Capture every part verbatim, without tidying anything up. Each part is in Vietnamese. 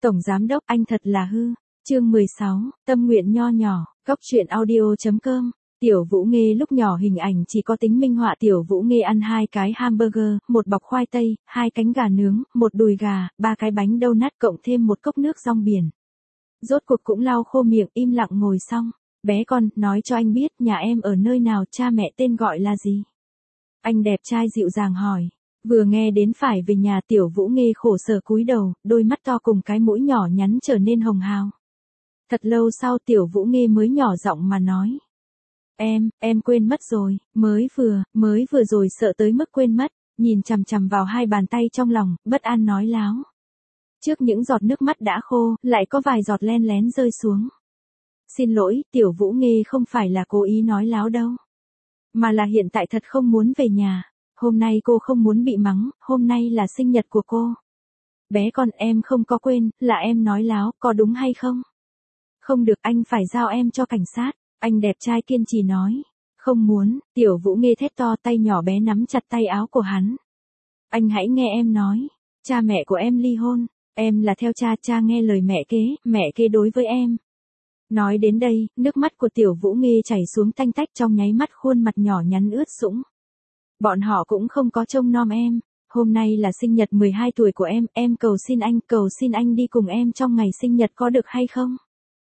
Tổng giám đốc anh thật là hư. Chương mười sáu, tâm nguyện nho nhỏ, góc truyện audio chấm com. Tiểu Vũ Nghê lúc nhỏ hình ảnh chỉ có tính minh họa. Tiểu Vũ Nghê ăn hai cái hamburger, một bọc khoai tây, hai cánh gà nướng, một đùi gà, ba cái bánh donut cộng thêm một cốc nước rong biển. Rốt cuộc cũng lau khô miệng, im lặng ngồi xong. Bé con, nói cho anh biết nhà em ở nơi nào, cha mẹ tên gọi là gì? Anh đẹp trai dịu dàng hỏi. Vừa nghe đến phải về nhà, Tiểu Vũ Nghê khổ sở cúi đầu, đôi mắt to cùng cái mũi nhỏ nhắn trở nên hồng hào. Thật lâu sau Tiểu Vũ Nghê mới nhỏ giọng mà nói. Em, em quên mất rồi, mới vừa, mới vừa rồi sợ tới mức quên mất, nhìn chằm chằm vào hai bàn tay trong lòng, bất an nói láo. Trước những giọt nước mắt đã khô, lại có vài giọt len lén rơi xuống. Xin lỗi, Tiểu Vũ Nghê không phải là cố ý nói láo đâu. Mà là hiện tại thật không muốn về nhà. Hôm nay cô không muốn bị mắng, hôm nay là sinh nhật của cô. Bé con, em không có quên, là em nói láo, có đúng hay không? Không được, anh phải giao em cho cảnh sát. Anh đẹp trai kiên trì nói. Không muốn, Tiểu Vũ Nghê thét to, tay nhỏ bé nắm chặt tay áo của hắn. Anh hãy nghe em nói. Cha mẹ của em ly hôn. Em là theo cha, cha nghe lời mẹ kế, mẹ kế đối với em. Nói đến đây, nước mắt của Tiểu Vũ Nghê chảy xuống tanh tách, trong nháy mắt khuôn mặt nhỏ nhắn ướt sũng. Bọn họ cũng không có trông nom em. Hôm nay là sinh nhật mười hai tuổi của em, em cầu xin anh, cầu xin anh đi cùng em trong ngày sinh nhật có được hay không?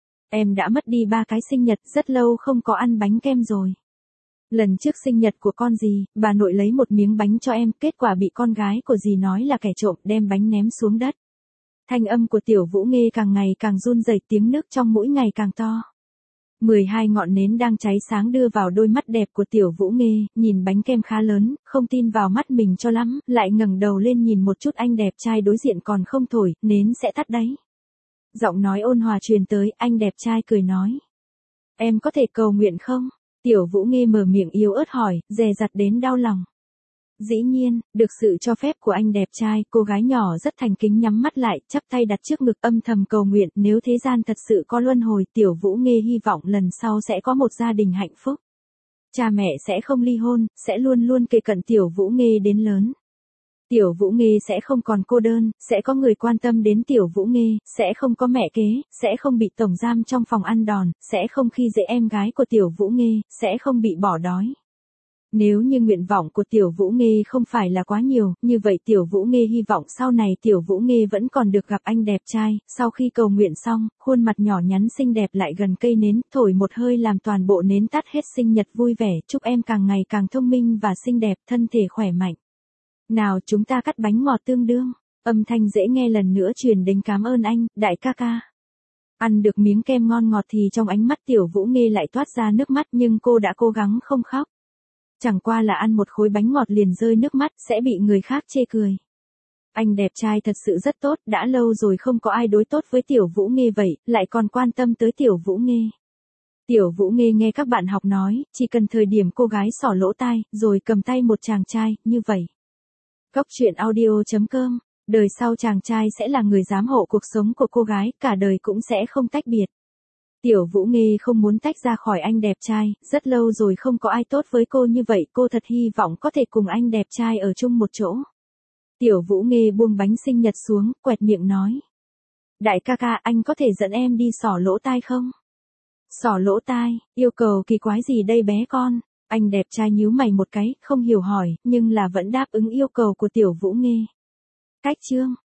Em đã mất đi ba cái sinh nhật, rất lâu không có ăn bánh kem rồi. Lần trước sinh nhật của con dì, bà nội lấy một miếng bánh cho em, kết quả bị con gái của dì nói là kẻ trộm, đem bánh ném xuống đất. Thanh âm của Tiểu Vũ Nghê càng ngày càng run rẩy, tiếng nước trong mũi ngày càng to. mười hai ngọn nến đang cháy sáng đưa vào đôi mắt đẹp của Tiểu Vũ Nghê, nhìn bánh kem khá lớn, không tin vào mắt mình cho lắm, lại ngẩng đầu lên nhìn một chút anh đẹp trai đối diện còn không thổi, nến sẽ tắt đấy. Giọng nói ôn hòa truyền tới, anh đẹp trai cười nói. Em có thể cầu nguyện không? Tiểu Vũ Nghê mở miệng yếu ớt hỏi, dè dặt đến đau lòng. Dĩ nhiên, được sự cho phép của anh đẹp trai, cô gái nhỏ rất thành kính nhắm mắt lại, chắp tay đặt trước ngực âm thầm cầu nguyện, nếu thế gian thật sự có luân hồi, Tiểu Vũ Nghê hy vọng lần sau sẽ có một gia đình hạnh phúc. Cha mẹ sẽ không ly hôn, sẽ luôn luôn kề cận Tiểu Vũ Nghê đến lớn. Tiểu Vũ Nghê sẽ không còn cô đơn, sẽ có người quan tâm đến Tiểu Vũ Nghê, sẽ không có mẹ kế, sẽ không bị tổng giam trong phòng ăn đòn, sẽ không khi dễ em gái của Tiểu Vũ Nghê, sẽ không bị bỏ đói. Nếu như nguyện vọng của Tiểu Vũ Nghê không phải là quá nhiều, như vậy Tiểu Vũ Nghê hy vọng sau này Tiểu Vũ Nghê vẫn còn được gặp anh đẹp trai. Sau khi cầu nguyện xong, khuôn mặt nhỏ nhắn xinh đẹp lại gần cây nến, thổi một hơi làm toàn bộ nến tắt hết. Sinh nhật vui vẻ, chúc em càng ngày càng thông minh và xinh đẹp, thân thể khỏe mạnh. Nào chúng ta cắt bánh ngọt tương đương. Âm thanh dễ nghe lần nữa truyền đến, cảm ơn anh, đại ca ca. Ăn được miếng kem ngon ngọt thì trong ánh mắt Tiểu Vũ Nghê lại toát ra nước mắt, nhưng cô đã cố gắng không khóc. Chẳng qua là ăn một khối bánh ngọt liền rơi nước mắt, sẽ bị người khác chê cười. Anh đẹp trai thật sự rất tốt, đã lâu rồi không có ai đối tốt với Tiểu Vũ Nghê vậy, lại còn quan tâm tới Tiểu Vũ Nghê. Tiểu Vũ Nghê nghe các bạn học nói, chỉ cần thời điểm cô gái xỏ lỗ tai, rồi cầm tay một chàng trai, như vậy. Góc truyện audio chấm com, đời sau chàng trai sẽ là người giám hộ cuộc sống của cô gái, cả đời cũng sẽ không tách biệt. Tiểu Vũ Nghê không muốn tách ra khỏi anh đẹp trai, rất lâu rồi không có ai tốt với cô như vậy, cô thật hy vọng có thể cùng anh đẹp trai ở chung một chỗ. Tiểu Vũ Nghê buông bánh sinh nhật xuống, quẹt miệng nói. Đại ca ca, anh có thể dẫn em đi xỏ lỗ tai không? Xỏ lỗ tai, yêu cầu kỳ quái gì đây bé con? Anh đẹp trai nhíu mày một cái, không hiểu hỏi, nhưng là vẫn đáp ứng yêu cầu của Tiểu Vũ Nghê. Cách chương.